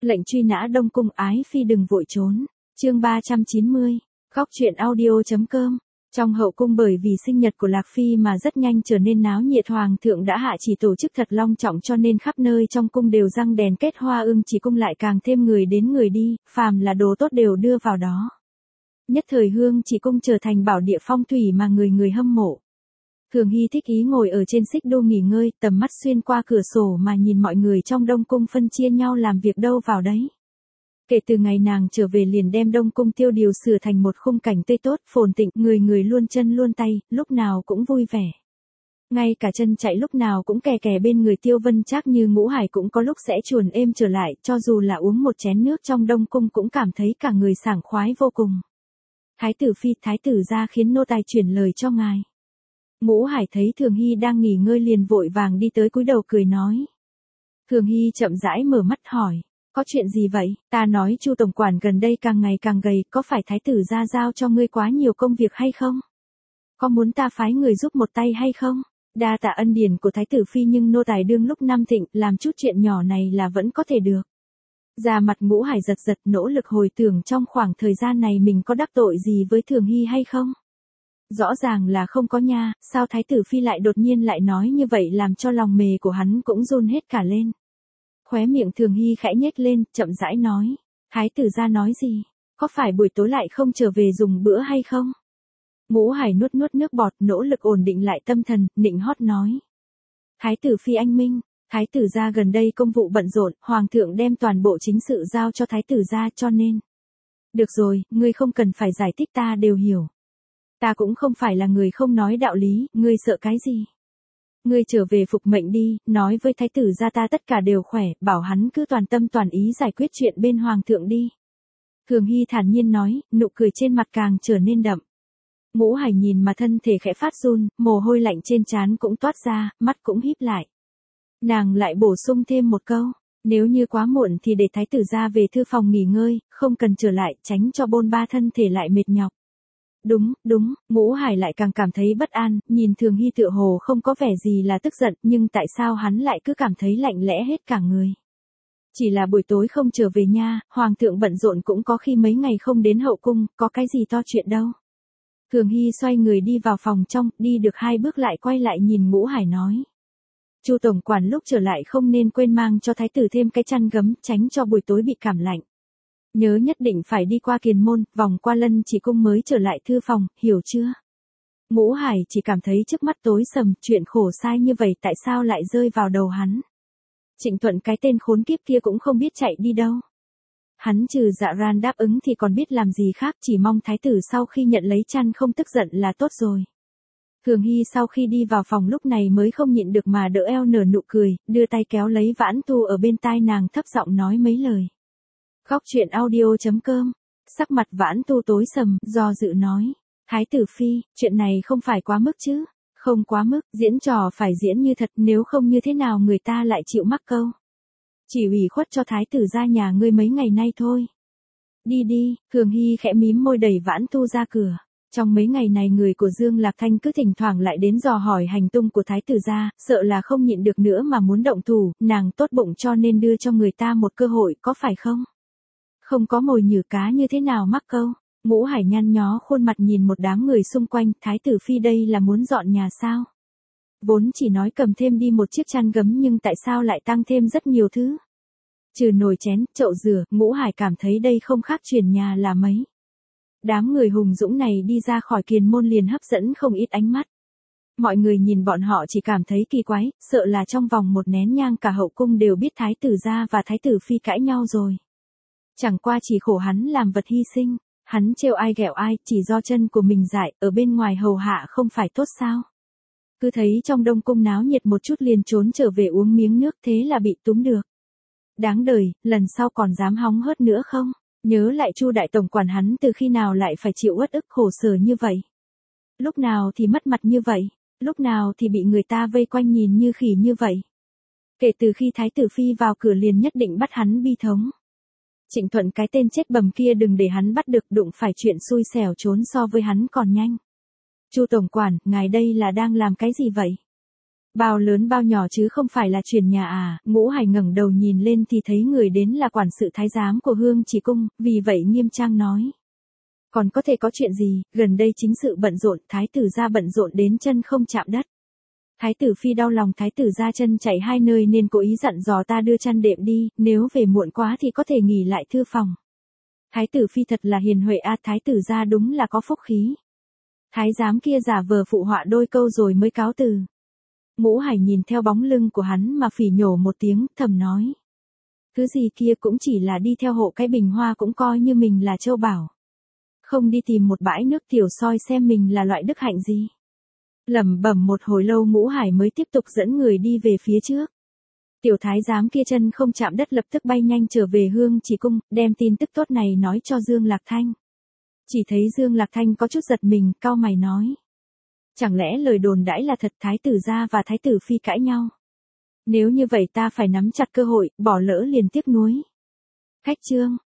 Lệnh truy nã Đông Cung ái phi đừng vội trốn. Chương 390. Góc truyện audio.com. Trong hậu cung bởi vì sinh nhật của Lạc Phi mà rất nhanh trở nên náo nhiệt, hoàng thượng đã hạ chỉ tổ chức thật long trọng cho nên khắp nơi trong cung đều răng đèn kết hoa, ưng chỉ cung lại càng thêm người đến người đi, phàm là đồ tốt đều đưa vào đó. Nhất thời hương chỉ cung trở thành bảo địa phong thủy mà người người hâm mộ. Thường Hy thích ý ngồi ở trên xích đu nghỉ ngơi, tầm mắt xuyên qua cửa sổ mà nhìn mọi người trong Đông Cung phân chia nhau làm việc đâu vào đấy. Kể từ ngày nàng trở về liền đem Đông Cung tiêu điều sửa thành một khung cảnh tươi tốt, phồn tịnh, người người luôn chân luôn tay, lúc nào cũng vui vẻ. Ngay cả chân chạy lúc nào cũng kè kè bên người Tiêu Vân Trác như Ngũ Hải cũng có lúc sẽ chuồn êm trở lại, cho dù là uống một chén nước trong Đông Cung cũng cảm thấy cả người sảng khoái vô cùng. Thái tử phi, thái tử gia khiến nô tài chuyển lời cho ngài. Ngũ Hải thấy Thường Hy đang nghỉ ngơi liền vội vàng đi tới cúi đầu cười nói. Thường Hy chậm rãi mở mắt hỏi, có chuyện gì vậy? Ta nói Chu tổng quản gần đây càng ngày càng gầy, có phải thái tử gia giao cho ngươi quá nhiều công việc hay không? Có muốn ta phái người giúp một tay hay không? Đa tạ ân điển của thái tử phi, nhưng nô tài đương lúc năm thịnh, làm chút chuyện nhỏ này là vẫn có thể được. Da mặt Ngũ Hải giật giật, nỗ lực hồi tưởng trong khoảng thời gian này mình có đắc tội gì với Thường Hy hay không? Rõ ràng là không có nha, sao thái tử phi lại đột nhiên lại nói như vậy, làm cho lòng mề của hắn cũng run hết cả lên. Khóe miệng Thường Hy khẽ nhếch lên, chậm rãi nói, thái tử gia nói gì? Có phải buổi tối lại không trở về dùng bữa hay không? Ngũ Hải nuốt nước bọt, nỗ lực ổn định lại tâm thần, nịnh hót nói. Thái tử phi anh minh, thái tử gia gần đây công vụ bận rộn, hoàng thượng đem toàn bộ chính sự giao cho thái tử gia cho nên. Được rồi, ngươi không cần phải giải thích, ta đều hiểu. Ta cũng không phải là người không nói đạo lý, ngươi sợ cái gì? Ngươi trở về phục mệnh đi, nói với thái tử gia ta tất cả đều khỏe, bảo hắn cứ toàn tâm toàn ý giải quyết chuyện bên hoàng thượng đi. Thường Hy thản nhiên nói, nụ cười trên mặt càng trở nên đậm. Ngũ Hải nhìn mà thân thể khẽ phát run, mồ hôi lạnh trên trán cũng toát ra, mắt cũng híp lại. Nàng lại bổ sung thêm một câu, nếu như quá muộn thì để thái tử gia về thư phòng nghỉ ngơi, không cần trở lại, tránh cho bôn ba thân thể lại mệt nhọc. Đúng, Ngũ Hải lại càng cảm thấy bất an, nhìn Thường Hy tựa hồ không có vẻ gì là tức giận, nhưng tại sao hắn lại cứ cảm thấy lạnh lẽ hết cả người. Chỉ là buổi tối không trở về nha, hoàng thượng bận rộn cũng có khi mấy ngày không đến hậu cung, có cái gì to chuyện đâu. Thường Hy xoay người đi vào phòng trong, đi được 2 bước lại quay lại nhìn Ngũ Hải nói. Chu tổng quản lúc trở lại không nên quên mang cho thái tử thêm cái chăn gấm, tránh cho buổi tối bị cảm lạnh. Nhớ nhất định phải đi qua Kiền Môn, vòng qua Lân Chỉ cung mới trở lại thư phòng, hiểu chưa? Ngũ Hải chỉ cảm thấy trước mắt tối sầm, chuyện khổ sai như vậy tại sao lại rơi vào đầu hắn? Trịnh Thuận cái tên khốn kiếp kia cũng không biết chạy đi đâu. Hắn trừ dạ ran đáp ứng thì còn biết làm gì khác, chỉ mong thái tử sau khi nhận lấy chăn không tức giận là tốt rồi. Thường Hy sau khi đi vào phòng lúc này mới không nhịn được mà đỡ eo nở nụ cười, đưa tay kéo lấy Vãn Tu ở bên tai nàng, thấp giọng nói mấy lời. Góc truyện audio.com. Sắc mặt Vãn Tu tối sầm, do dự nói. Thái tử phi, chuyện này không phải quá mức chứ? Không quá mức, diễn trò phải diễn như thật, nếu không như thế nào người ta lại chịu mắc câu. Chỉ ủy khuất cho thái tử gia nhà ngươi mấy ngày nay thôi. Đi, Thường Hy khẽ mím môi đẩy Vãn Tu ra cửa. Trong mấy ngày này người của Dương Lạc Thanh cứ thỉnh thoảng lại đến dò hỏi hành tung của thái tử gia, sợ là không nhịn được nữa mà muốn động thủ, nàng tốt bụng cho nên đưa cho người ta một cơ hội, có phải không? Không có mồi nhử cá như thế nào mắc câu. Ngũ Hải nhăn nhó khuôn mặt nhìn một đám người xung quanh, thái tử phi đây là muốn dọn nhà sao? Vốn chỉ nói cầm thêm đi một chiếc chăn gấm nhưng tại sao lại tăng thêm rất nhiều thứ? Trừ nồi chén, chậu rửa, Ngũ Hải cảm thấy đây không khác chuyển nhà là mấy. Đám người hùng dũng này đi ra khỏi Kiền Môn liền hấp dẫn không ít ánh mắt. Mọi người nhìn bọn họ chỉ cảm thấy kỳ quái, sợ là trong vòng một nén nhang cả hậu cung đều biết thái tử gia và thái tử phi cãi nhau rồi. Chẳng qua chỉ khổ hắn làm vật hy sinh, hắn trêu ai ghẹo ai, chỉ do chân của mình dại, ở bên ngoài hầu hạ không phải tốt sao. Cứ thấy trong Đông Cung náo nhiệt một chút liền trốn trở về uống miếng nước, thế là bị túm được. Đáng đời, lần sau còn dám hóng hớt nữa không? Nhớ lại Chu đại tổng quản hắn từ khi nào lại phải chịu uất ức khổ sở như vậy? Lúc nào thì mất mặt như vậy? Lúc nào thì bị người ta vây quanh nhìn như khỉ như vậy? Kể từ khi thái tử phi vào cửa liền nhất định bắt hắn bi thống. Trịnh Thuận cái tên chết bầm kia đừng để hắn bắt được, đụng phải chuyện xui xẻo trốn so với hắn còn nhanh. Chu tổng quản, ngài đây là đang làm cái gì vậy? Bao lớn bao nhỏ chứ không phải là chuyển nhà à, Ngũ Hải ngẩng đầu nhìn lên thì thấy người đến là quản sự thái giám của Hương Chỉ Cung, vì vậy nghiêm trang nói. Còn có thể có chuyện gì, gần đây chính sự bận rộn, thái tử gia bận rộn đến chân không chạm đất. Thái tử phi đau lòng thái tử gia chân chạy hai nơi nên cố ý dặn dò ta đưa chăn đệm đi, nếu về muộn quá thì có thể nghỉ lại thư phòng. Thái tử phi thật là hiền huệ a, thái tử gia đúng là có phúc khí. Thái giám kia giả vờ phụ họa đôi câu rồi mới cáo từ. Ngũ Hải nhìn theo bóng lưng của hắn mà phỉ nhổ một tiếng, thầm nói. Thứ gì kia cũng chỉ là đi theo hộ cái bình hoa cũng coi như mình là châu bảo. Không đi tìm một bãi nước tiểu soi xem mình là loại đức hạnh gì. Lẩm bẩm một hồi lâu Ngũ Hải mới tiếp tục dẫn người đi về phía trước. Tiểu thái giám kia chân không chạm đất lập tức bay nhanh trở về Hương Chỉ Cung, đem tin tức tốt này nói cho Dương Lạc Thanh. Chỉ thấy Dương Lạc Thanh có chút giật mình, cau mày nói. Chẳng lẽ lời đồn đãi là thật, thái tử gia và thái tử phi cãi nhau? Nếu như vậy ta phải nắm chặt cơ hội, bỏ lỡ liền tiếc nuối. Khách trương.